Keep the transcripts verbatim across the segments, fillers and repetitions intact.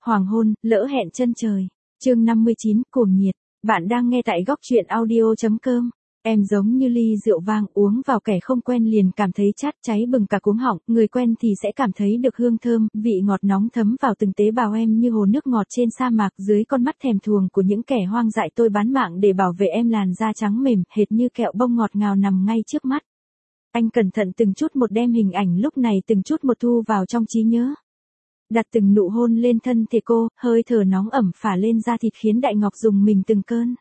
Hoàng hôn, lỡ hẹn chân trời. Chương năm mươi chín, cuồng nhiệt. Bạn đang nghe tại góc truyện audio chấm com. Em giống như ly rượu vang uống vào kẻ không quen liền cảm thấy chát cháy bừng cả cuống họng, người quen thì sẽ cảm thấy được hương thơm, vị ngọt nóng thấm vào từng tế bào em như hồ nước ngọt trên sa mạc dưới con mắt thèm thuồng của những kẻ hoang dại. Tôi bán mạng để bảo vệ em, làn da trắng mềm, hệt như kẹo bông ngọt ngào nằm ngay trước mắt. Anh cẩn thận từng chút một đem hình ảnh lúc này từng chút một thu vào trong trí nhớ. Đặt từng nụ hôn lên thân thể cô, hơi thở nóng ẩm phả lên da thịt khiến Đại Ngọc rùng mình từng cơn.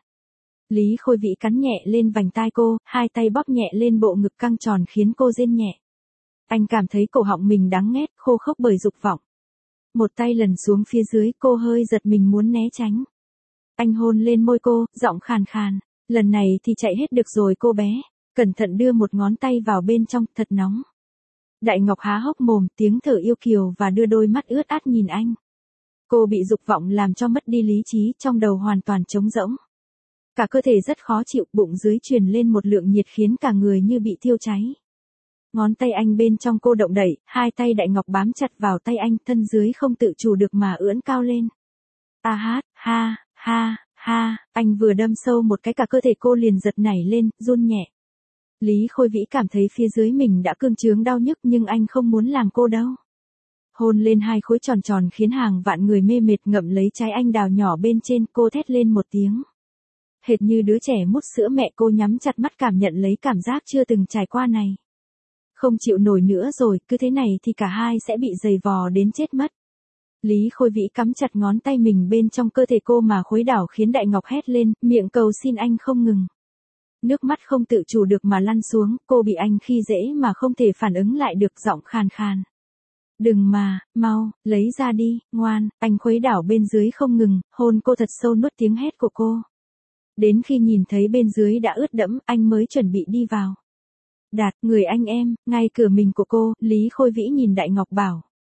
Lý Khôi Vĩ cắn nhẹ lên vành tai cô, hai tay bóp nhẹ lên bộ ngực căng tròn khiến cô rên nhẹ. Anh cảm thấy cổ họng mình đắng nghét, khô khốc bởi dục vọng. Một tay lần xuống phía dưới, cô hơi giật mình muốn né tránh. Anh hôn lên môi cô, giọng khàn khàn. Lần này thì chạy hết được rồi cô bé. Cẩn thận đưa một ngón tay vào bên trong, thật nóng. Đại Ngọc há hốc mồm, tiếng thở yêu kiều và đưa đôi mắt ướt át nhìn anh. Cô bị dục vọng làm cho mất đi lý trí, trong đầu hoàn toàn trống rỗng. Cả cơ thể rất khó chịu, bụng dưới truyền lên một lượng nhiệt khiến cả người như bị thiêu cháy. Ngón tay anh bên trong cô động đẩy, hai tay Đại Ngọc bám chặt vào tay anh, thân dưới không tự chủ được mà ưỡn cao lên. A hát, ha, ha, ha, anh vừa đâm sâu một cái cả cơ thể cô liền giật nảy lên, run nhẹ. Lý Khôi Vĩ cảm thấy phía dưới mình đã cương chướng đau nhức nhưng anh không muốn làm cô đâu. Hôn lên hai khối tròn tròn khiến hàng vạn người mê mệt, ngậm lấy trái anh đào nhỏ bên trên, cô thét lên một tiếng. Hệt như đứa trẻ mút sữa mẹ, cô nhắm chặt mắt cảm nhận lấy cảm giác chưa từng trải qua này. Không chịu nổi nữa rồi, cứ thế này thì cả hai sẽ bị giày vò đến chết mất. Lý Khôi Vĩ cắm chặt ngón tay mình bên trong cơ thể cô mà khuấy đảo khiến Đại Ngọc hét lên, miệng cầu xin anh không ngừng. Nước mắt không tự chủ được mà lăn xuống, cô bị anh khi dễ mà không thể phản ứng lại được, giọng khàn khàn. Đừng mà, mau, lấy ra đi, ngoan, anh khuấy đảo bên dưới không ngừng, hôn cô thật sâu, nuốt tiếng hét của cô. Đến khi nhìn thấy bên dưới đã ướt đẫm, anh mới chuẩn bị đi vào. Đạt, người anh em, ngay cửa mình của cô, Lý Khôi Vĩ nhìn Đại Ngọc bảo.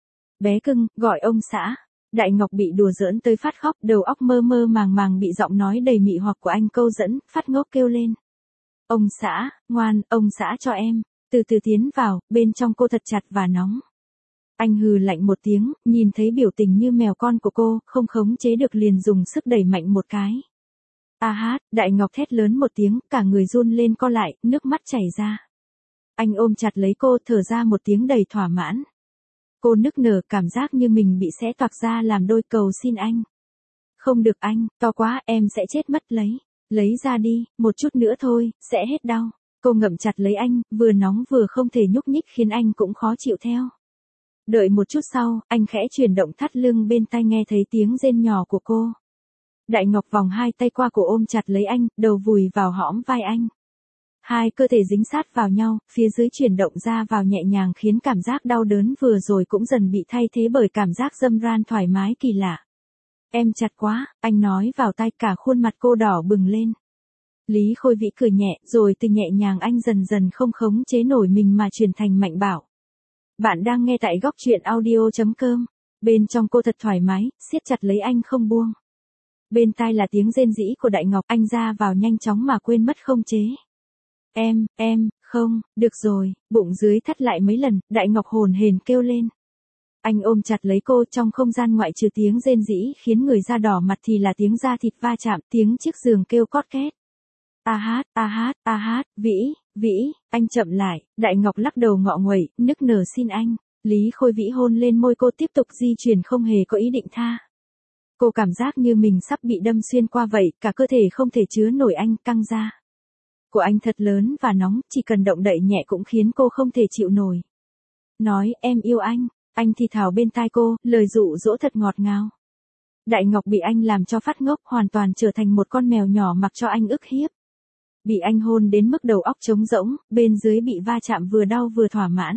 Bé cưng, gọi ông xã. Đại Ngọc bị đùa giỡn tới phát khóc, đầu óc mơ mơ màng màng bị giọng nói đầy mị hoặc của anh câu dẫn, phát ngốc kêu lên. Ông xã, ngoan, ông xã cho em, từ từ tiến vào, bên trong cô thật chặt và nóng. Anh hừ lạnh một tiếng, nhìn thấy biểu tình như mèo con của cô, không khống chế được liền dùng sức đẩy mạnh một cái. A hát, Đại Ngọc thét lớn một tiếng, cả người run lên co lại, nước mắt chảy ra. Anh ôm chặt lấy cô, thở ra một tiếng đầy thỏa mãn. Cô nức nở, cảm giác như mình bị xé toạc ra làm đôi, cầu xin anh. Không được anh, to quá, em sẽ chết mất, lấy. Lấy ra đi, một chút nữa thôi, sẽ hết đau. Cô ngậm chặt lấy anh, vừa nóng vừa không thể nhúc nhích khiến anh cũng khó chịu theo. Đợi một chút sau, anh khẽ chuyển động thắt lưng bên tai, nghe thấy tiếng rên nhỏ của cô. Đại Ngọc vòng hai tay qua cổ ôm chặt lấy anh, đầu vùi vào hõm vai anh. Hai cơ thể dính sát vào nhau, phía dưới chuyển động ra vào nhẹ nhàng khiến cảm giác đau đớn vừa rồi cũng dần bị thay thế bởi cảm giác dâm ran thoải mái kỳ lạ. Em chặt quá, anh nói vào tai, cả khuôn mặt cô đỏ bừng lên. Lý Khôi Vĩ cười nhẹ, rồi từ nhẹ nhàng anh dần dần không khống chế nổi mình mà chuyển thành mạnh bạo. Bạn đang nghe tại góc truyện audio chấm com. Bên trong cô thật thoải mái, siết chặt lấy anh không buông. Bên tai là tiếng rên rỉ của Đại Ngọc, anh ra vào nhanh chóng mà quên mất không chế. Em, em, không, được rồi, bụng dưới thắt lại mấy lần, Đại Ngọc hồn hển kêu lên. Anh ôm chặt lấy cô, trong không gian ngoại trừ tiếng rên rỉ khiến người da đỏ mặt thì là tiếng da thịt va chạm, tiếng chiếc giường kêu cót két. A hát, a hát, a hát, Vĩ, Vĩ, anh chậm lại, Đại Ngọc lắc đầu ngọ nguậy, nức nở xin anh. Lý Khôi Vĩ hôn lên môi cô, tiếp tục di chuyển không hề có ý định tha. Cô cảm giác như mình sắp bị đâm xuyên qua vậy, cả cơ thể không thể chứa nổi anh, căng ra. Của anh thật lớn và nóng, chỉ cần động đậy nhẹ cũng khiến cô không thể chịu nổi. Nói, em yêu anh, anh thì thào bên tai cô, lời dụ dỗ thật ngọt ngào. Đại Ngọc bị anh làm cho phát ngốc, hoàn toàn trở thành một con mèo nhỏ mặc cho anh ức hiếp. Bị anh hôn đến mức đầu óc trống rỗng, bên dưới bị va chạm vừa đau vừa thỏa mãn.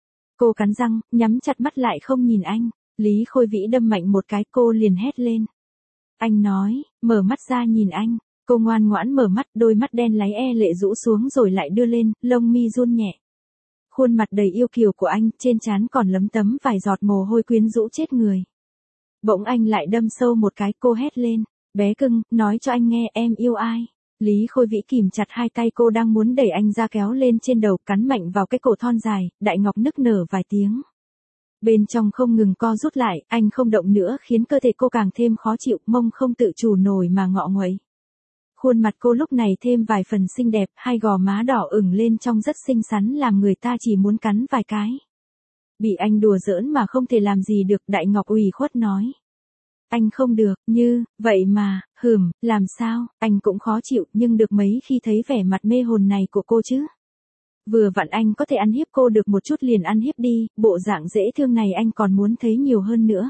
Cô cắn răng, nhắm chặt mắt lại không nhìn anh. Lý Khôi Vĩ đâm mạnh một cái, cô liền hét lên. Anh nói, mở mắt ra nhìn anh. Cô ngoan ngoãn mở mắt, đôi mắt đen láy e lệ rũ xuống rồi lại đưa lên, lông mi run nhẹ. Khuôn mặt đầy yêu kiều của anh, trên trán còn lấm tấm vài giọt mồ hôi quyến rũ chết người. Bỗng anh lại đâm sâu một cái, cô hét lên. Bé cưng, nói cho anh nghe em yêu ai. Lý Khôi Vĩ kìm chặt hai tay cô đang muốn đẩy anh ra kéo lên trên đầu, cắn mạnh vào cái cổ thon dài, Đại Ngọc nức nở vài tiếng. Bên trong không ngừng co rút lại, anh không động nữa khiến cơ thể cô càng thêm khó chịu, mông không tự chủ nổi mà ngọ nguậy. Khuôn mặt cô lúc này thêm vài phần xinh đẹp, hai gò má đỏ ửng lên trông rất xinh xắn làm người ta chỉ muốn cắn vài cái. Bị anh đùa giỡn mà không thể làm gì được, Đại Ngọc ủy khuất nói. Anh không được, như, vậy mà, hừm, làm sao, anh cũng khó chịu nhưng được mấy khi thấy vẻ mặt mê hồn này của cô chứ. Vừa vặn anh có thể ăn hiếp cô được một chút liền ăn hiếp đi, bộ dạng dễ thương này anh còn muốn thấy nhiều hơn nữa.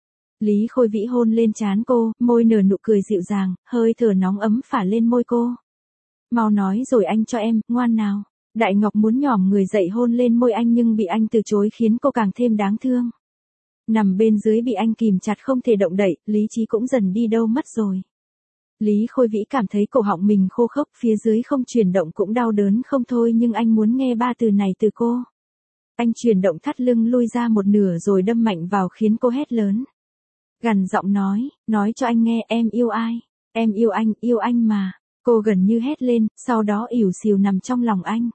Lý Khôi Vĩ hôn lên trán cô, môi nở nụ cười dịu dàng, hơi thở nóng ấm phả lên môi cô. Mau nói rồi anh cho em, ngoan nào. Đại Ngọc muốn nhỏm người dậy hôn lên môi anh nhưng bị anh từ chối khiến cô càng thêm đáng thương. Nằm bên dưới bị anh kìm chặt không thể động đậy, lý trí cũng dần đi đâu mất rồi. Lý Khôi Vĩ cảm thấy cổ họng mình khô khốc, phía dưới không chuyển động cũng đau đớn không thôi nhưng anh muốn nghe ba từ này từ cô. Anh chuyển động thắt lưng lui ra một nửa rồi đâm mạnh vào khiến cô hét lớn. Gằn giọng nói, nói cho anh nghe em yêu ai, em yêu anh, yêu anh mà. Cô gần như hét lên, sau đó ỉu xìu nằm trong lòng anh.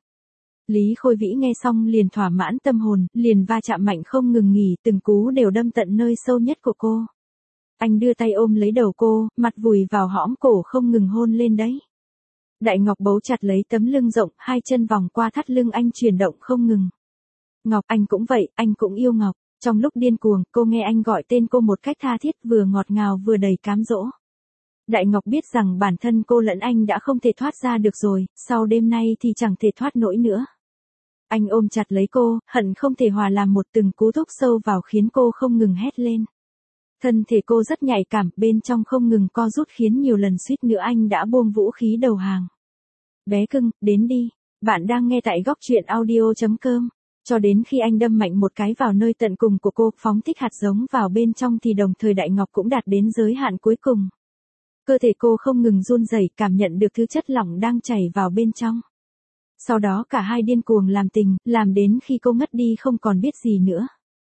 Lý Khôi Vĩ nghe xong liền thỏa mãn tâm hồn, liền va chạm mạnh không ngừng nghỉ, từng cú đều đâm tận nơi sâu nhất của cô. Anh đưa tay ôm lấy đầu cô, mặt vùi vào hõm cổ không ngừng hôn lên đấy. Đại Ngọc bấu chặt lấy tấm lưng rộng, hai chân vòng qua thắt lưng anh chuyển động không ngừng. Ngọc, anh cũng vậy, anh cũng yêu Ngọc. Trong lúc điên cuồng, cô nghe anh gọi tên cô một cách tha thiết vừa ngọt ngào vừa đầy cám dỗ. Đại Ngọc biết rằng bản thân cô lẫn anh đã không thể thoát ra được rồi, sau đêm nay thì chẳng thể thoát nổi nữa. Anh ôm chặt lấy cô, hận không thể hòa làm một, từng cú thúc sâu vào khiến cô không ngừng hét lên. Thân thể cô rất nhạy cảm, bên trong không ngừng co rút khiến nhiều lần suýt nữa anh đã buông vũ khí đầu hàng. Bé cưng, đến đi. Bạn đang nghe tại góc truyện audio chấm com. Cho đến khi anh đâm mạnh một cái vào nơi tận cùng của cô, phóng thích hạt giống vào bên trong thì đồng thời Đại Ngọc cũng đạt đến giới hạn cuối cùng. Cơ thể cô không ngừng run rẩy, cảm nhận được thứ chất lỏng đang chảy vào bên trong. Sau đó cả hai điên cuồng làm tình, làm đến khi cô ngất đi không còn biết gì nữa.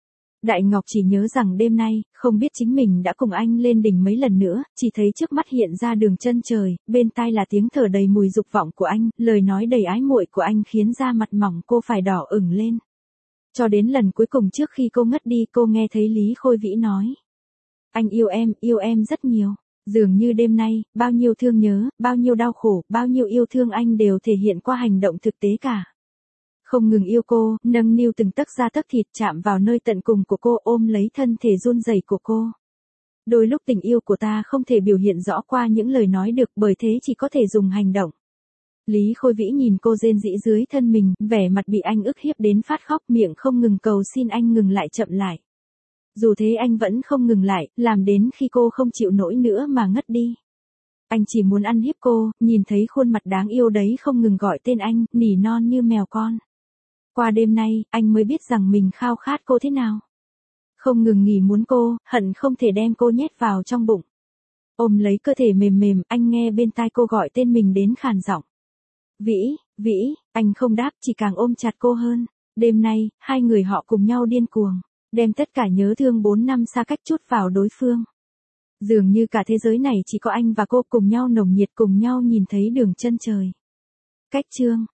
Đại Ngọc chỉ nhớ rằng đêm nay, không biết chính mình đã cùng anh lên đỉnh mấy lần nữa, chỉ thấy trước mắt hiện ra đường chân trời, bên tai là tiếng thở đầy mùi dục vọng của anh, lời nói đầy ái muội của anh khiến da mặt mỏng cô phải đỏ ửng lên. Cho đến lần cuối cùng trước khi cô ngất đi cô nghe thấy Lý Khôi Vĩ nói. Anh yêu em, yêu em rất nhiều. Dường như đêm nay, bao nhiêu thương nhớ, bao nhiêu đau khổ, bao nhiêu yêu thương anh đều thể hiện qua hành động thực tế cả. Không ngừng yêu cô, nâng niu từng tấc da tấc thịt chạm vào nơi tận cùng của cô, ôm lấy thân thể run rẩy của cô. Đôi lúc tình yêu của ta không thể biểu hiện rõ qua những lời nói được, bởi thế chỉ có thể dùng hành động. Lý Khôi Vĩ nhìn cô rên rỉ dưới thân mình, vẻ mặt bị anh ức hiếp đến phát khóc, miệng không ngừng cầu xin anh ngừng lại, chậm lại. Dù thế anh vẫn không ngừng lại, làm đến khi cô không chịu nổi nữa mà ngất đi. Anh chỉ muốn ăn hiếp cô, nhìn thấy khuôn mặt đáng yêu đấy không ngừng gọi tên anh, nỉ non như mèo con. Qua đêm nay, anh mới biết rằng mình khao khát cô thế nào. Không ngừng nghỉ muốn cô, hận không thể đem cô nhét vào trong bụng. Ôm lấy cơ thể mềm mềm, anh nghe bên tai cô gọi tên mình đến khàn giọng. Vĩ, Vĩ, anh không đáp, chỉ càng ôm chặt cô hơn. Đêm nay, hai người họ cùng nhau điên cuồng, đem tất cả nhớ thương bốn năm xa cách trút vào đối phương. Dường như cả thế giới này chỉ có anh và cô cùng nhau nồng nhiệt, cùng nhau nhìn thấy đường chân trời. Cách chương